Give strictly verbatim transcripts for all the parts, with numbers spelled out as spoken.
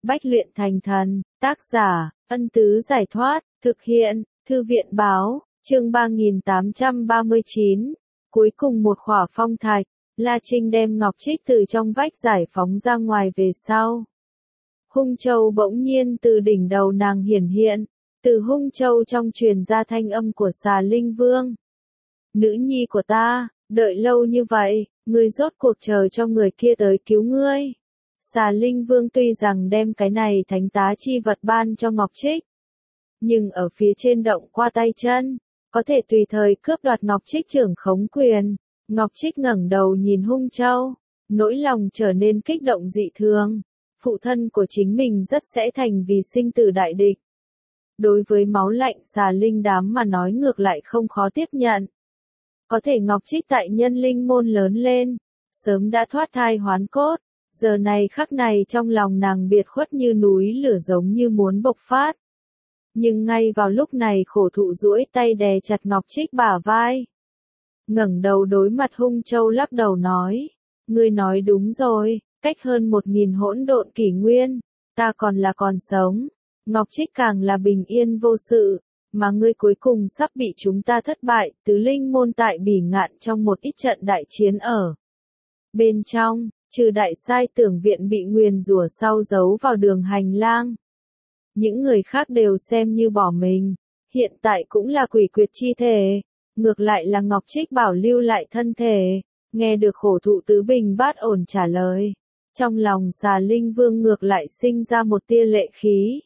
Bách luyện thành thần, tác giả, Ân Tứ Giải Thoát, thực hiện, Thư viện Báo, chương ba nghìn tám trăm ba mươi chín. Cuối cùng một khỏa phong thạch, La Trinh đem ngọc trích từ trong vách giải phóng ra ngoài về sau. Hung châu bỗng nhiên từ đỉnh đầu nàng hiển hiện, từ hung châu trong truyền ra thanh âm của Xà Linh Vương. Nữ nhi của ta, đợi lâu như vậy, ngươi rốt cuộc chờ cho người kia tới cứu ngươi. Xà Linh Vương tuy rằng đem cái này thánh tá chi vật ban cho Ngọc Trích, nhưng ở phía trên động qua tay chân, có thể tùy thời cướp đoạt Ngọc Trích trưởng khống quyền. Ngọc Trích ngẩng đầu nhìn hung châu, nỗi lòng trở nên kích động dị thường. Phụ thân của chính mình rất sẽ thành vì sinh tử đại địch. Đối với máu lạnh xà linh đám mà nói ngược lại không khó tiếp nhận. Có thể Ngọc Trích tại nhân linh môn lớn lên, sớm đã thoát thai hoán cốt, giờ này khắc này trong lòng nàng biệt khuất như núi lửa giống như muốn bộc phát. Nhưng ngay vào lúc này khổ thụ duỗi tay đè chặt Ngọc Trích bả vai. Ngẩng đầu đối mặt hung châu lắc đầu nói, ngươi nói đúng rồi, cách hơn một nghìn hỗn độn kỷ nguyên, ta còn là còn sống, Ngọc Trích càng là bình yên vô sự, mà ngươi cuối cùng sắp bị chúng ta thất bại, tứ linh môn tại Bỉ Ngạn trong một ít trận đại chiến ở. Bên trong, trừ đại sai tưởng viện bị nguyền rủa sau giấu vào đường hành lang. Những người khác đều xem như bỏ mình, hiện tại cũng là quỷ quyệt chi thể, ngược lại là Ngọc Trích bảo lưu lại thân thể, nghe được khổ thụ tứ bình bát ổn trả lời. Trong lòng Xà Linh Vương ngược lại sinh ra một tia lệ khí.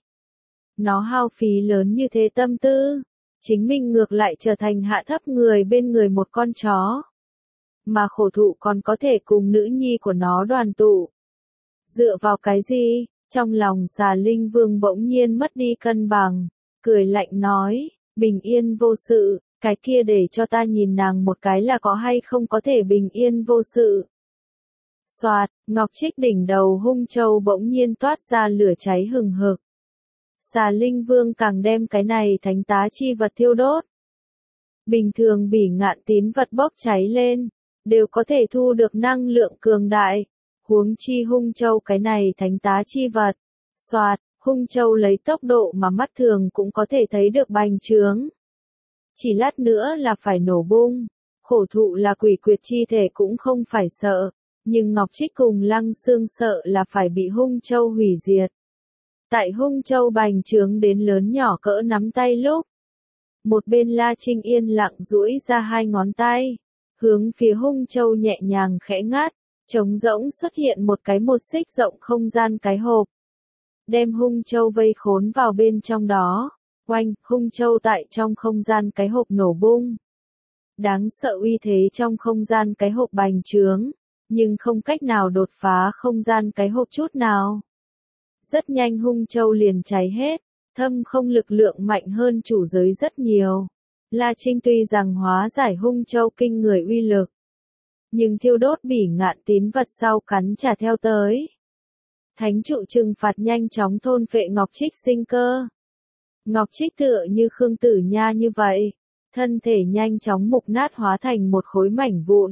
Nó hao phí lớn như thế tâm tư, chính mình ngược lại trở thành hạ thấp người bên người một con chó. Mà khổ thụ còn có thể cùng nữ nhi của nó đoàn tụ. Dựa vào cái gì? Trong lòng Xà Linh Vương bỗng nhiên mất đi cân bằng, cười lạnh nói, bình yên vô sự, cái kia để cho ta nhìn nàng một cái là có hay không có thể bình yên vô sự. Soạt, Ngọc Trích đỉnh đầu hung châu bỗng nhiên toát ra lửa cháy hừng hực. Xà Linh Vương càng đem cái này thánh tá chi vật thiêu đốt. Bình thường Bỉ Ngạn tín vật bốc cháy lên, đều có thể thu được năng lượng cường đại. Huống chi hung châu cái này thánh tá chi vật. Soạt, hung châu lấy tốc độ mà mắt thường cũng có thể thấy được bành trướng. Chỉ lát nữa là phải nổ bung. Khổ thụ là quỷ quyệt chi thể cũng không phải sợ. Nhưng Ngọc Trích cùng Lăng Xương sợ là phải bị hung châu hủy diệt. Tại hung châu bành trướng đến lớn nhỏ cỡ nắm tay lúc. Một bên La Trinh yên lặng duỗi ra hai ngón tay. Hướng phía hung châu nhẹ nhàng khẽ ngắt. Trống rỗng xuất hiện một cái một xích rộng không gian cái hộp. Đem hung châu vây khốn vào bên trong đó. Oanh, hung châu tại trong không gian cái hộp nổ bung. Đáng sợ uy thế trong không gian cái hộp bành trướng. Nhưng không cách nào đột phá không gian cái hộp chút nào. Rất nhanh hung châu liền cháy hết, thâm không lực lượng mạnh hơn chủ giới rất nhiều. La Trinh tuy rằng hóa giải hung châu kinh người uy lực, nhưng thiêu đốt Bỉ Ngạn tín vật sau cắn trả theo tới. Thánh trụ trừng phạt nhanh chóng thôn phệ Ngọc Trích sinh cơ. Ngọc Trích tựa như Khương Tử Nha như vậy, thân thể nhanh chóng mục nát hóa thành một khối mảnh vụn.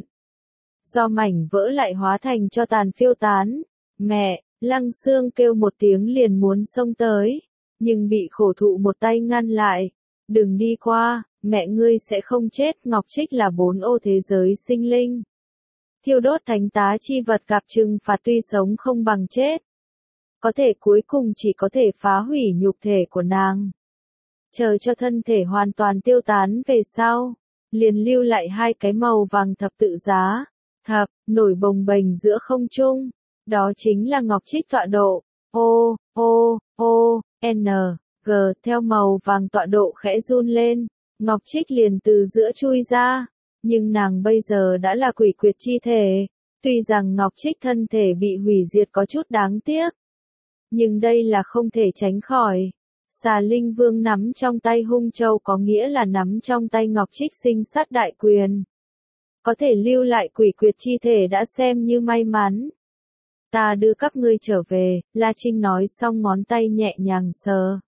Do mảnh vỡ lại hóa thành cho tàn phiêu tán. Mẹ, Lăng Xương kêu một tiếng liền muốn xông tới, nhưng bị khổ thụ một tay ngăn lại. Đừng đi qua, mẹ ngươi sẽ không chết. Ngọc Trích là bốn ô thế giới sinh linh. Thiêu đốt thánh tá chi vật gặp trừng phạt tuy sống không bằng chết. Có thể cuối cùng chỉ có thể phá hủy nhục thể của nàng. Chờ cho thân thể hoàn toàn tiêu tán về sau, liền lưu lại hai cái màu vàng thập tự giá. Thập, nổi bồng bềnh giữa không trung. Đó chính là Ngọc Trích tọa độ. O, O, O, N, G. Theo màu vàng tọa độ khẽ run lên. Ngọc Trích liền từ giữa chui ra. Nhưng nàng bây giờ đã là quỷ quyệt chi thể. Tuy rằng Ngọc Trích thân thể bị hủy diệt có chút đáng tiếc. Nhưng đây là không thể tránh khỏi. Xà Linh Vương nắm trong tay hung châu có nghĩa là nắm trong tay Ngọc Trích sinh sát đại quyền. Có thể lưu lại quỷ quyệt chi thể đã xem như may mắn. Ta đưa các ngươi trở về, La Trinh nói xong ngón tay nhẹ nhàng sờ.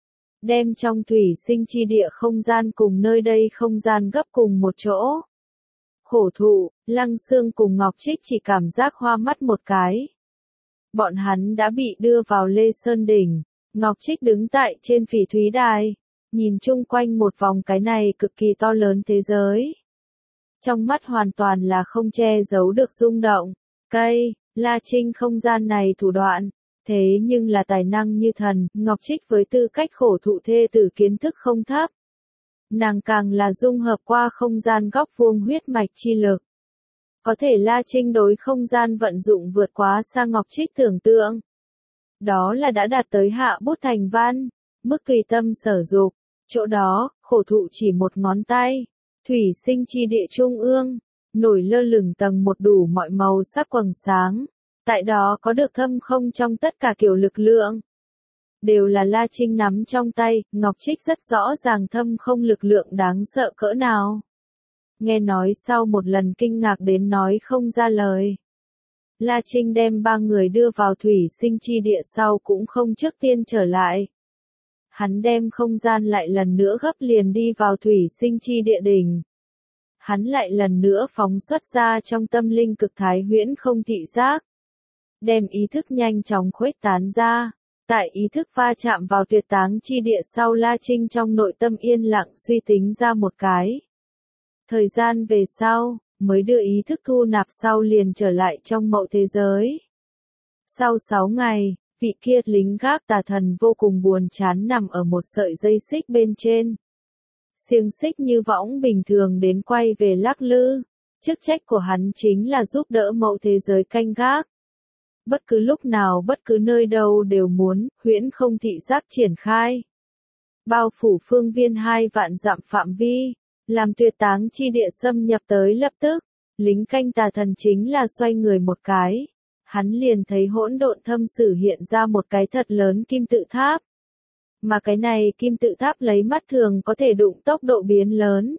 Đem trong thủy sinh chi địa không gian cùng nơi đây không gian gấp cùng một chỗ. Khổ thụ, Lăng Xương cùng Ngọc Trích chỉ cảm giác hoa mắt một cái. bọn hắn đã bị đưa vào Lê Sơn Đỉnh. Ngọc Trích đứng tại trên phỉ thúy đài, nhìn chung quanh một vòng cái này cực kỳ to lớn thế giới. Trong mắt hoàn toàn là không che giấu được rung động. Cây, La Trinh không gian này thủ đoạn, thế nhưng là tài năng như thần, Ngọc Trích với tư cách khổ thụ thê tử kiến thức không thấp. Nàng càng là dung hợp qua không gian góc vuông huyết mạch chi lực. Có thể La Trinh đối không gian vận dụng vượt quá xa Ngọc Trích tưởng tượng. Đó là đã đạt tới hạ bút thành văn, mức tùy tâm sở dục. Chỗ đó, khổ thụ chỉ một ngón tay, thủy sinh chi địa trung ương, nổi lơ lửng tầng một đủ mọi màu sắc quầng sáng. Tại đó có được thâm không trong tất cả kiểu lực lượng. Đều là La Trinh nắm trong tay, Ngọc Trích rất rõ ràng thâm không lực lượng đáng sợ cỡ nào. Nghe nói sau một lần kinh ngạc đến nói không ra lời. La Trinh đem ba người đưa vào thủy sinh chi địa sau cũng không trước tiên trở lại. Hắn đem không gian lại lần nữa gấp liền đi vào thủy sinh chi địa đỉnh. Hắn lại lần nữa phóng xuất ra trong tâm linh cực thái huyễn không thị giác. Đem ý thức nhanh chóng khuếch tán ra. Tại ý thức va chạm vào tuyệt táng chi địa sau La Trinh trong nội tâm yên lặng suy tính ra một cái. Thời gian về sau, mới đưa ý thức thu nạp sau liền trở lại trong mậu thế giới. Sau sáu ngày, vị kia lính gác tà thần vô cùng buồn chán nằm ở một sợi dây xích bên trên. Xiềng xích như võng bình thường đến quay về lắc lư. Chức trách của hắn chính là giúp đỡ mậu thế giới canh gác. Bất cứ lúc nào bất cứ nơi đâu đều muốn, huyễn không thị giác triển khai. Bao phủ phương viên hai vạn dặm phạm vi, làm tuyệt táng chi địa xâm nhập tới lập tức, lính canh tà thần chính là xoay người một cái. Hắn liền thấy hỗn độn thâm sử hiện ra một cái thật lớn kim tự tháp. Mà cái này kim tự tháp lấy mắt thường có thể đụng tốc độ biến lớn.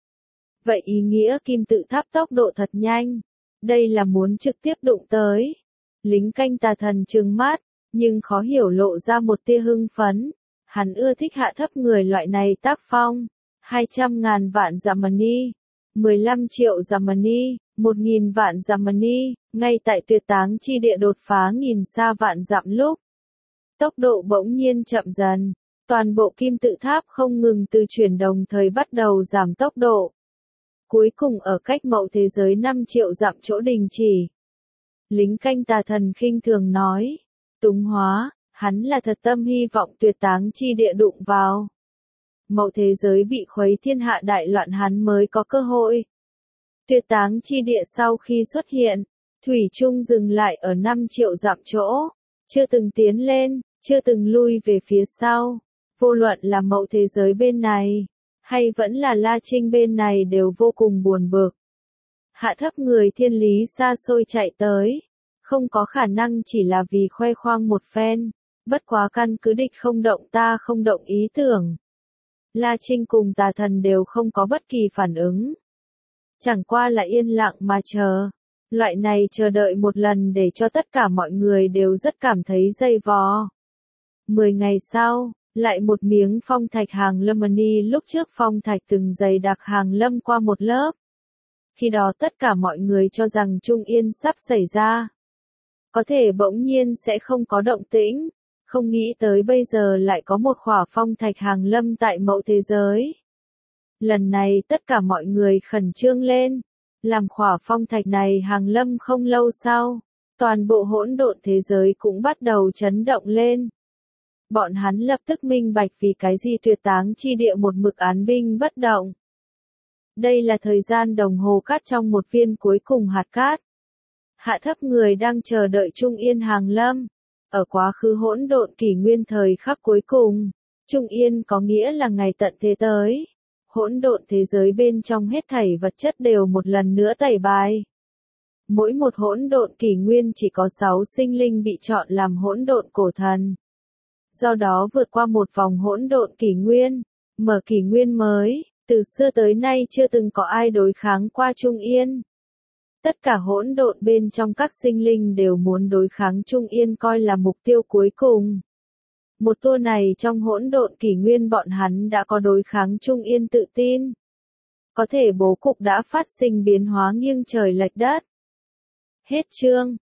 Vậy ý nghĩa kim tự tháp tốc độ thật nhanh. Đây là muốn trực tiếp đụng tới. Lính canh tà thần trừng mắt, nhưng khó hiểu lộ ra một tia hưng phấn. Hắn ưa thích hạ thấp người loại này tác phong. hai trăm ngàn vạn Zamani, mười lăm triệu Zamani, một nghìn vạn Zamani, ngay tại tuyệt táng chi địa đột phá nghìn xa vạn dặm lúc. Tốc độ bỗng nhiên chậm dần, toàn bộ kim tự tháp không ngừng từ chuyển đồng thời bắt đầu giảm tốc độ. Cuối cùng ở cách mậu thế giới năm triệu dặm chỗ đình chỉ. Lính canh tà thần khinh thường nói, túng hóa, hắn là thật tâm hy vọng tuyệt táng chi địa đụng vào. Mậu thế giới bị khuấy thiên hạ đại loạn hắn mới có cơ hội. Tuyệt táng chi địa sau khi xuất hiện, thủy chung dừng lại ở năm triệu dặm chỗ, chưa từng tiến lên, chưa từng lui về phía sau. Vô luận là mậu thế giới bên này, hay vẫn là La Trinh bên này đều vô cùng buồn bực. Hạ thấp người thiên lý xa xôi chạy tới, không có khả năng chỉ là vì khoe khoang một phen, bất quá căn cứ địch không động ta không động ý tưởng. La Trinh cùng tà thần đều không có bất kỳ phản ứng. Chẳng qua là yên lặng mà chờ. Loại này chờ đợi một lần để cho tất cả mọi người đều rất cảm thấy dây vò. Mười ngày sau, lại một miếng phong thạch hàng lâm mani lúc trước phong thạch từng dày đặc hàng lâm qua một lớp. Khi đó tất cả mọi người cho rằng Trung Yên sắp xảy ra. Có thể bỗng nhiên sẽ không có động tĩnh. Không nghĩ tới bây giờ lại có một khỏa phong thạch hàng lâm tại mậu thế giới. Lần này tất cả mọi người khẩn trương lên. Làm khỏa phong thạch này hàng lâm không lâu sau, toàn bộ hỗn độn thế giới cũng bắt đầu chấn động lên. Bọn hắn lập tức minh bạch vì cái gì tuyệt táng chi địa một mực án binh bất động. Đây là thời gian đồng hồ cát trong một viên cuối cùng hạt cát. Hạ thấp người đang chờ đợi Trung Yên hàng lâm. Ở quá khứ hỗn độn kỷ nguyên thời khắc cuối cùng, Trung Yên có nghĩa là ngày tận thế tới. Hỗn độn thế giới bên trong hết thảy vật chất đều một lần nữa tẩy bài. Mỗi một hỗn độn kỷ nguyên chỉ có sáu sinh linh bị chọn làm hỗn độn cổ thần. Do đó vượt qua một vòng hỗn độn kỷ nguyên, mở kỷ nguyên mới, từ xưa tới nay chưa từng có ai đối kháng qua Trung Yên. Tất cả hỗn độn bên trong các sinh linh đều muốn đối kháng Trung Yên coi là mục tiêu cuối cùng. Một tour này trong hỗn độn kỷ nguyên bọn hắn đã có đối kháng Trung Yên tự tin. Có thể bố cục đã phát sinh biến hóa nghiêng trời lệch đất. Hết chương.